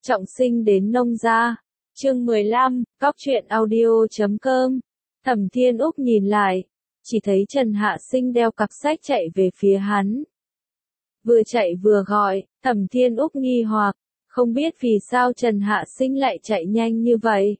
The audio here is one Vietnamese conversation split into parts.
Trọng sinh đến nông gia. Chương 15, Góc truyện audio.com. Thẩm Thiên Úc nhìn lại, chỉ thấy Trần Hạ Sinh đeo cặp sách chạy về phía hắn. Vừa chạy vừa gọi, Thẩm Thiên Úc nghi hoặc, không biết vì sao Trần Hạ Sinh lại chạy nhanh như vậy.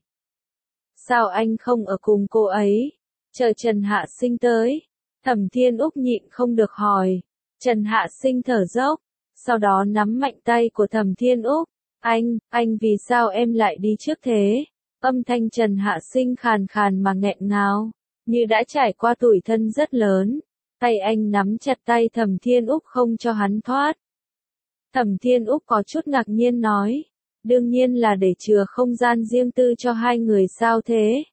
Sao anh không ở cùng cô ấy? Chờ Trần Hạ Sinh tới. Thẩm Thiên Úc nhịn không được hỏi. Trần Hạ Sinh thở dốc, sau đó nắm mạnh tay của Thẩm Thiên Úc. Anh vì sao em lại đi trước thế? Âm thanh Trần Hạ Sinh khàn khàn mà nghẹn ngào, như đã trải qua tủi thân rất lớn. Tay anh nắm chặt tay Thẩm Thiên Úc không cho hắn thoát. Thẩm Thiên Úc có chút ngạc nhiên nói, đương nhiên là để chừa không gian riêng tư cho hai người sao thế?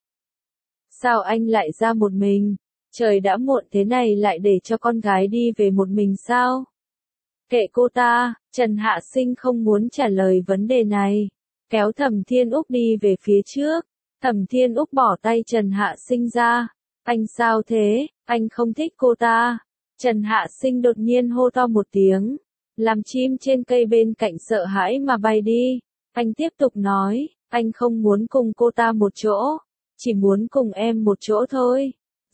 Sao anh lại ra một mình? Trời đã muộn thế này lại để cho con gái đi về một mình sao? Kệ cô ta, Trần Hạ Sinh không muốn trả lời vấn đề này, kéo Thẩm Thiên Úc đi về phía trước. Thẩm Thiên Úc bỏ tay Trần Hạ Sinh ra. Anh sao thế, anh không thích cô ta? Trần Hạ Sinh đột nhiên hô to một tiếng, làm chim trên cây bên cạnh sợ hãi mà bay đi. Anh tiếp tục nói, anh không muốn cùng cô ta một chỗ, chỉ muốn cùng em một chỗ thôi.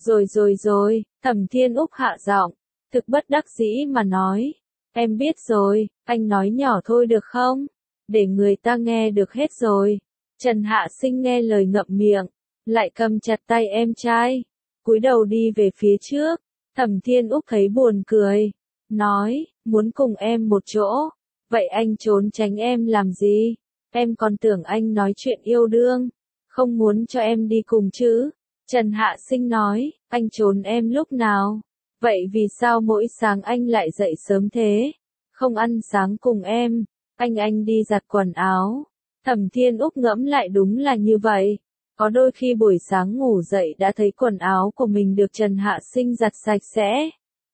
Rồi, Thẩm Thiên Úc hạ giọng, thực bất đắc dĩ mà nói, em biết rồi, anh nói nhỏ thôi được không? Để người ta nghe được hết rồi. Trần Hạ Sinh nghe lời ngậm miệng, lại cầm chặt tay em trai, cúi đầu đi về phía trước. Thẩm Thiên Úc thấy buồn cười, nói, muốn cùng em một chỗ, vậy anh trốn tránh em làm gì? Em còn tưởng anh nói chuyện yêu đương, không muốn cho em đi cùng chứ? Trần Hạ Sinh nói, anh trốn em lúc nào? Vậy vì sao mỗi sáng anh lại dậy sớm thế? Không ăn sáng cùng em, anh đi giặt quần áo. Thẩm Thiên Úc ngẫm lại đúng là như vậy. Có đôi khi buổi sáng ngủ dậy đã thấy quần áo của mình được Trần Hạ Sinh giặt sạch sẽ.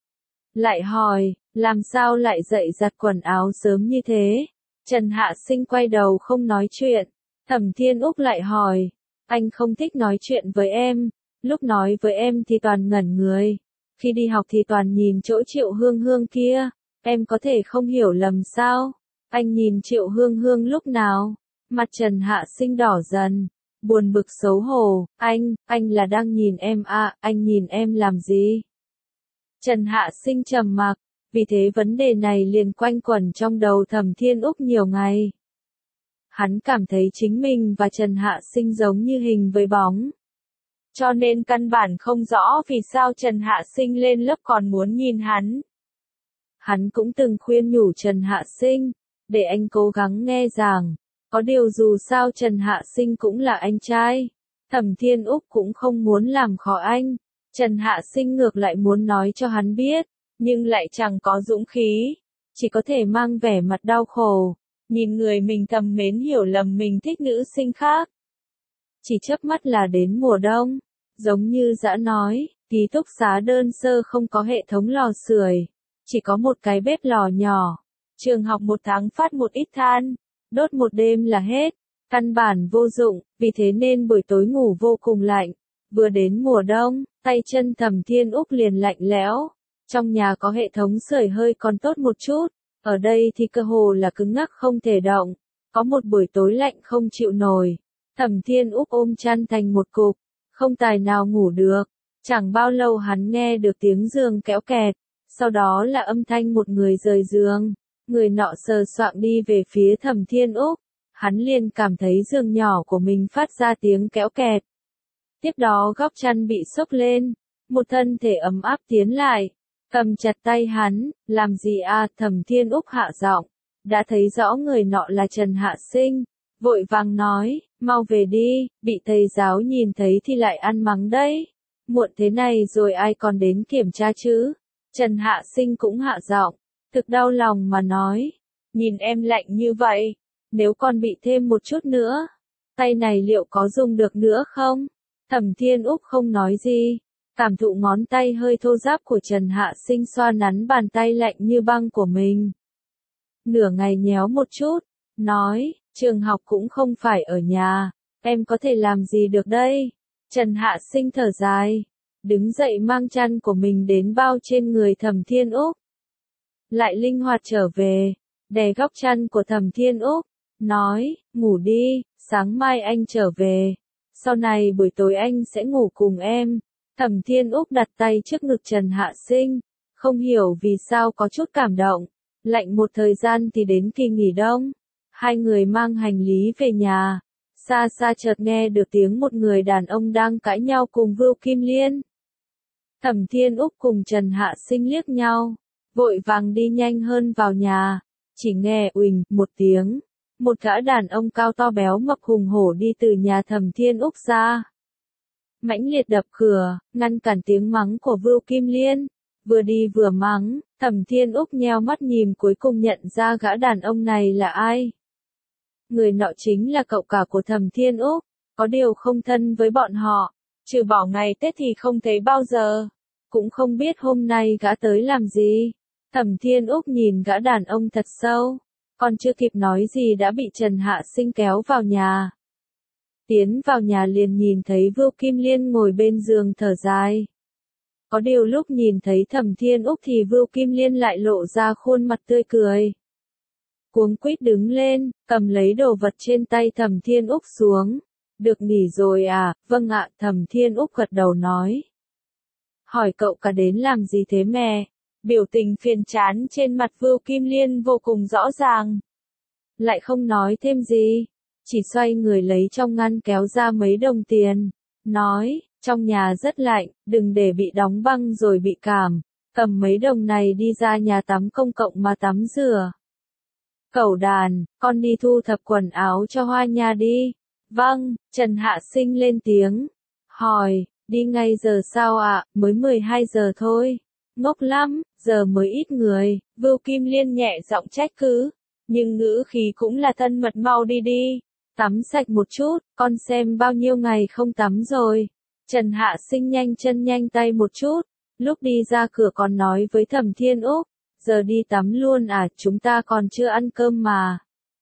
Lại hỏi, làm sao lại dậy giặt quần áo sớm như thế? Trần Hạ Sinh quay đầu không nói chuyện. Thẩm Thiên Úc lại hỏi, anh không thích nói chuyện với em, lúc nói với em thì toàn ngẩn người, khi đi học thì toàn nhìn chỗ Triệu Hương Hương kia, em có thể không hiểu lầm sao? Anh nhìn Triệu Hương Hương lúc nào? Mặt Trần Hạ Sinh đỏ dần, buồn bực xấu hổ, anh là đang nhìn em à, anh nhìn em làm gì? Trần Hạ Sinh trầm mặc, vì thế vấn đề này liền quanh quẩn trong đầu Thẩm Thiên Úc nhiều ngày. Hắn cảm thấy chính mình và Trần Hạ Sinh giống như hình với bóng. Cho nên căn bản không rõ vì sao Trần Hạ Sinh lên lớp còn muốn nhìn hắn. Hắn cũng từng khuyên nhủ Trần Hạ Sinh, để anh cố gắng nghe giảng. Có điều dù sao Trần Hạ Sinh cũng là anh trai. Thẩm Thiên Úc cũng không muốn làm khó anh. Trần Hạ Sinh ngược lại muốn nói cho hắn biết, nhưng lại chẳng có dũng khí. Chỉ có thể mang vẻ mặt đau khổ, nhìn người mình thầm mến hiểu lầm mình thích nữ sinh khác. Chỉ chớp mắt là đến mùa đông, giống như Dã nói, ký túc xá đơn sơ không có hệ thống lò sưởi, chỉ có một cái bếp lò nhỏ. Trường học một tháng phát một ít than, đốt một đêm là hết, căn bản vô dụng, vì thế nên buổi tối ngủ vô cùng lạnh. Vừa đến mùa đông, tay chân Thẩm Thiên Úc liền lạnh lẽo. Trong nhà có hệ thống sưởi hơi còn tốt một chút, ở đây thì cơ hồ là cứng ngắc không thể động. Có một buổi tối lạnh không chịu nổi, Thẩm Thiên Úc ôm chăn thành một cục, không tài nào ngủ được. Chẳng bao lâu hắn nghe được tiếng giường kéo kẹt, sau đó là âm thanh một người rời giường. Người nọ sờ soạng đi về phía Thẩm Thiên Úc, hắn liền cảm thấy giường nhỏ của mình phát ra tiếng kéo kẹt. Tiếp đó góc chăn bị xốc lên, một thân thể ấm áp tiến lại, cầm chặt tay hắn, làm gì à? Thẩm Thiên Úc hạ giọng, đã thấy rõ người nọ là Trần Hạ Sinh, vội vàng nói, mau về đi, bị thầy giáo nhìn thấy thì lại ăn mắng đấy. Muộn thế này rồi ai còn đến kiểm tra chứ? Trần Hạ Sinh cũng hạ giọng, thực đau lòng mà nói, nhìn em lạnh như vậy, nếu còn bị thêm một chút nữa, tay này liệu có dùng được nữa không? Thẩm Thiên Úc không nói gì, cảm thụ ngón tay hơi thô ráp của Trần Hạ Sinh xoa nắn bàn tay lạnh như băng của mình. Nửa ngày nhéo một chút, nói, trường học cũng không phải ở nhà, em có thể làm gì được đây? Trần Hạ Sinh thở dài, đứng dậy mang chăn của mình đến bao trên người Thẩm Thiên Úc. Lại linh hoạt trở về, đè góc chăn của Thẩm Thiên Úc, nói, ngủ đi, sáng mai anh trở về. Sau này buổi tối anh sẽ ngủ cùng em. Thẩm Thiên Úc đặt tay trước ngực Trần Hạ Sinh, không hiểu vì sao có chút cảm động. Lạnh một thời gian thì đến kỳ nghỉ đông. Hai người mang hành lý về nhà. Xa xa chợt nghe được tiếng một người đàn ông đang cãi nhau cùng Vưu Kim Liên. Thẩm Thiên Úc cùng Trần Hạ Sinh liếc nhau, vội vàng đi nhanh hơn vào nhà. Chỉ nghe uỳnh một tiếng, một gã đàn ông cao to béo mập hùng hổ đi từ nhà Thẩm Thiên Úc ra. Mãnh liệt đập cửa, ngăn cản tiếng mắng của Vưu Kim Liên. Vừa đi vừa mắng, Thẩm Thiên Úc nheo mắt nhìn cuối cùng nhận ra gã đàn ông này là ai. Người nọ chính là cậu cả của Thẩm Thiên Úc, có điều không thân với bọn họ, trừ bỏ ngày Tết thì không thấy bao giờ, cũng không biết hôm nay gã tới làm gì. Thẩm Thiên Úc nhìn gã đàn ông thật sâu, còn chưa kịp nói gì đã bị Trần Hạ Sinh kéo vào nhà. Tiến vào nhà liền nhìn thấy Vưu Kim Liên ngồi bên giường thở dài. Có điều lúc nhìn thấy Thẩm Thiên Úc thì Vưu Kim Liên lại lộ ra khuôn mặt tươi cười. Cuống quýt đứng lên, cầm lấy đồ vật trên tay Thẩm Thiên Úc xuống. Được nghỉ rồi à, vâng ạ, Thẩm Thiên Úc gật đầu nói. Hỏi cậu cả đến làm gì thế mẹ? Biểu tình phiền chán trên mặt Vưu Kim Liên vô cùng rõ ràng. Lại không nói thêm gì, chỉ xoay người lấy trong ngăn kéo ra mấy đồng tiền. Nói, trong nhà rất lạnh, đừng để bị đóng băng rồi bị cảm. Cầm mấy đồng này đi ra nhà tắm công cộng mà tắm rửa. Cẩu đàn, con đi thu thập quần áo cho Hoa Nha đi. Vâng, Trần Hạ Sinh lên tiếng. Hỏi, đi ngay giờ sao ạ, mới 12 giờ thôi. Ngốc lắm, giờ mới ít người. Vưu Kim Liên nhẹ giọng trách cứ, nhưng ngữ khí cũng là thân mật, mau đi đi. Tắm sạch một chút, con xem bao nhiêu ngày không tắm rồi. Trần Hạ Sinh nhanh chân nhanh tay một chút, lúc đi ra cửa còn nói với Thẩm Thiên Úc, giờ đi tắm luôn à, chúng ta còn chưa ăn cơm mà.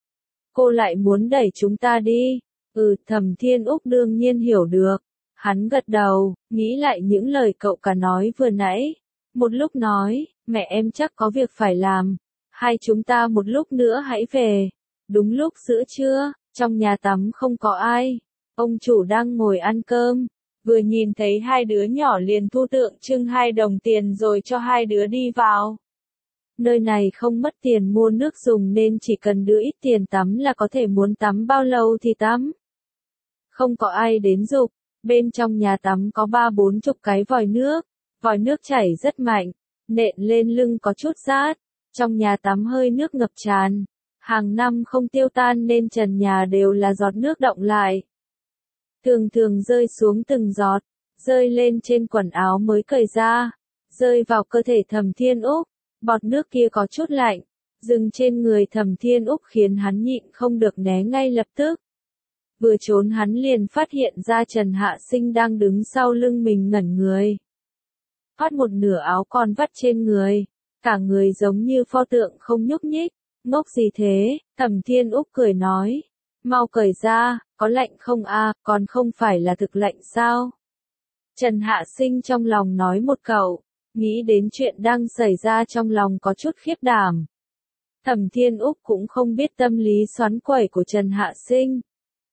Cô lại muốn đẩy chúng ta đi. Thẩm Thiên Úc đương nhiên hiểu được. Hắn gật đầu, nghĩ lại những lời cậu cả nói vừa nãy. Một lúc nói, mẹ em chắc có việc phải làm. Hai chúng ta một lúc nữa hãy về. Đúng lúc giữa trưa, trong nhà tắm không có ai. Ông chủ đang ngồi ăn cơm. Vừa nhìn thấy hai đứa nhỏ liền thu tượng trưng 2 đồng tiền rồi cho hai đứa đi vào. Nơi này không mất tiền mua nước dùng nên chỉ cần đưa ít tiền tắm là có thể muốn tắm bao lâu thì tắm. Không có ai đến giục, bên trong nhà tắm có 30-40 cái vòi nước chảy rất mạnh, nện lên lưng có chút rát, trong nhà tắm hơi nước ngập tràn, hàng năm không tiêu tan nên trần nhà đều là giọt nước đọng lại. Thường thường rơi xuống từng giọt, rơi lên trên quần áo mới cởi ra, rơi vào cơ thể Thẩm Thiên Úc, bọt nước kia có chút lạnh, dừng trên người Thẩm Thiên Úc khiến hắn nhịn không được né ngay lập tức. Vừa trốn hắn liền phát hiện ra Trần Hạ Sinh đang đứng sau lưng mình ngẩn người. Phát một nửa áo còn vắt trên người, cả người giống như pho tượng không nhúc nhích. Ngốc gì thế? Thẩm Thiên Úc cười nói. Mau cởi ra, có lạnh không a, còn không phải là thực lạnh sao? Trần Hạ Sinh trong lòng nói một câu, nghĩ đến chuyện đang xảy ra trong lòng có chút khiếp đảm. Thẩm Thiên Úc cũng không biết tâm lý xoắn quẩy của Trần Hạ Sinh.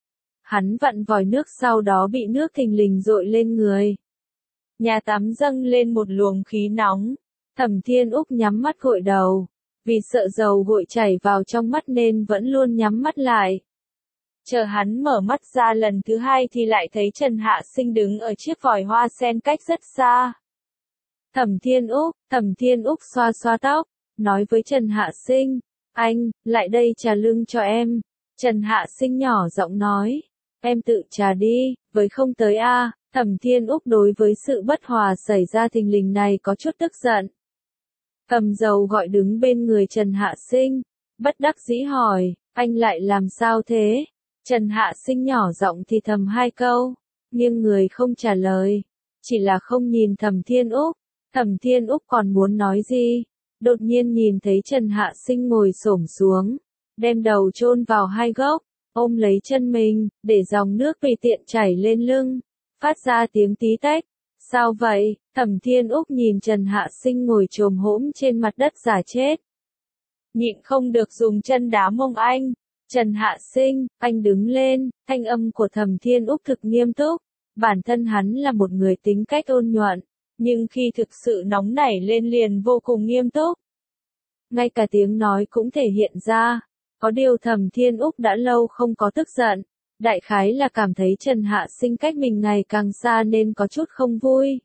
Hắn vặn vòi nước sau đó bị nước thình lình dội lên người. Nhà tắm dâng lên một luồng khí nóng. Thẩm Thiên Úc nhắm mắt gội đầu. Vì sợ dầu gội chảy vào trong mắt nên vẫn luôn nhắm mắt lại. Chờ hắn mở mắt ra lần thứ hai thì lại thấy Trần Hạ Sinh đứng ở chiếc vòi hoa sen cách rất xa. Thẩm Thiên Úc xoa xoa tóc, nói với Trần Hạ Sinh, anh, lại đây trà lưng cho em. Trần Hạ Sinh nhỏ giọng nói, em tự trà đi, với không tới a. Thẩm Thiên Úc đối với sự bất hòa xảy ra thình lình này có chút tức giận. Cầm dầu gọi đứng bên người Trần Hạ Sinh, bất đắc dĩ hỏi, anh lại làm sao thế? Trần Hạ Sinh nhỏ giọng thì thầm 2 câu, nhưng người không trả lời, chỉ là không nhìn Thẩm Thiên Úc. Thẩm Thiên Úc còn muốn nói gì, đột nhiên nhìn thấy Trần Hạ Sinh ngồi xổm xuống, đem đầu chôn vào 2 gốc, ôm lấy chân mình, để dòng nước tùy tiện chảy lên lưng, phát ra tiếng tí tách. Sao vậy? Thẩm Thiên Úc nhìn Trần Hạ Sinh ngồi chồm hổm trên mặt đất giả chết. Nhịn không được dùng chân đá mông anh. Trần Hạ Sinh, anh đứng lên, thanh âm của Thẩm Thiên Úc thực nghiêm túc. Bản thân hắn là một người tính cách ôn nhuận, nhưng khi thực sự nóng nảy lên liền vô cùng nghiêm túc. Ngay cả tiếng nói cũng thể hiện ra. Có điều Thẩm Thiên Úc đã lâu không có tức giận. Đại khái là cảm thấy Trần Hạ Sinh cách mình ngày càng xa nên có chút không vui.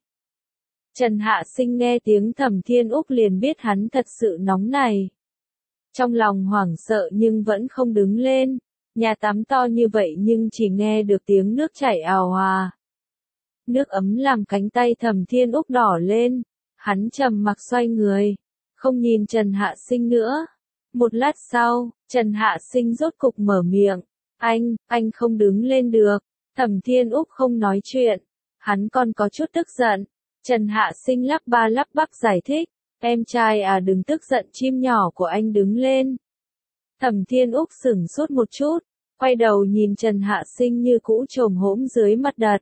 Trần Hạ Sinh nghe tiếng Thẩm Thiên Úc liền biết hắn thật sự nóng nảy. Trong lòng hoảng sợ nhưng vẫn không đứng lên. Nhà tắm to như vậy nhưng chỉ nghe được tiếng nước chảy ào ào. Nước ấm làm cánh tay Thẩm Thiên Úc đỏ lên. Hắn trầm mặc xoay người. Không nhìn Trần Hạ Sinh nữa. Một lát sau, Trần Hạ Sinh rốt cục mở miệng. Anh không đứng lên được. Thẩm Thiên Úc không nói chuyện. Hắn còn có chút tức giận. Trần Hạ Sinh lắp ba lắp bắp giải thích. Em trai à, đừng tức giận, chim nhỏ của anh đứng lên. Thẩm Thiên Úc sửng sốt một chút. Quay đầu nhìn Trần Hạ Sinh như cũ chồm hổm dưới mặt đất.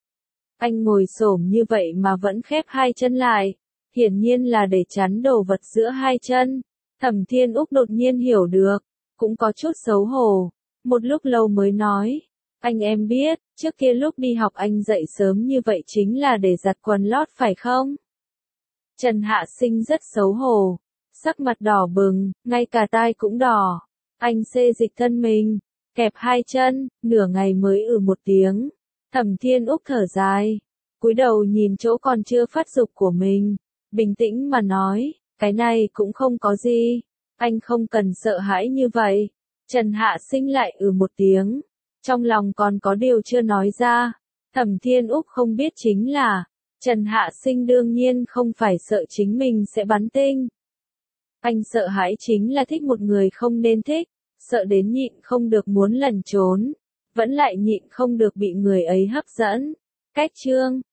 Anh ngồi xổm như vậy mà vẫn khép hai chân lại. Hiển nhiên là để chắn đồ vật giữa hai chân. Thẩm Thiên Úc đột nhiên hiểu được. Cũng có chút xấu hổ. Một lúc lâu mới nói. Anh em biết, trước kia lúc đi học anh dậy sớm như vậy chính là để giặt quần lót phải không? Trần Hạ Sinh rất xấu hổ. Sắc mặt đỏ bừng, ngay cả tai cũng đỏ. Anh xê dịch thân mình. Kẹp hai chân, nửa ngày mới một tiếng. Thẩm Thiên Úc thở dài. Cúi đầu nhìn chỗ còn chưa phát dục của mình. Bình tĩnh mà nói, cái này cũng không có gì. Anh không cần sợ hãi như vậy. Trần Hạ Sinh lại một tiếng. Trong lòng còn có điều chưa nói ra. Thẩm Thiên Úc không biết chính là, Trần Hạ Sinh đương nhiên không phải sợ chính mình sẽ bắn tinh. Anh sợ hãi chính là thích một người không nên thích, sợ đến nhịn không được muốn lẩn trốn, vẫn lại nhịn không được bị người ấy hấp dẫn. Cách chương